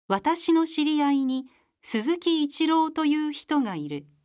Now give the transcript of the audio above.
私の知り合いに鈴木一郎という人がいる。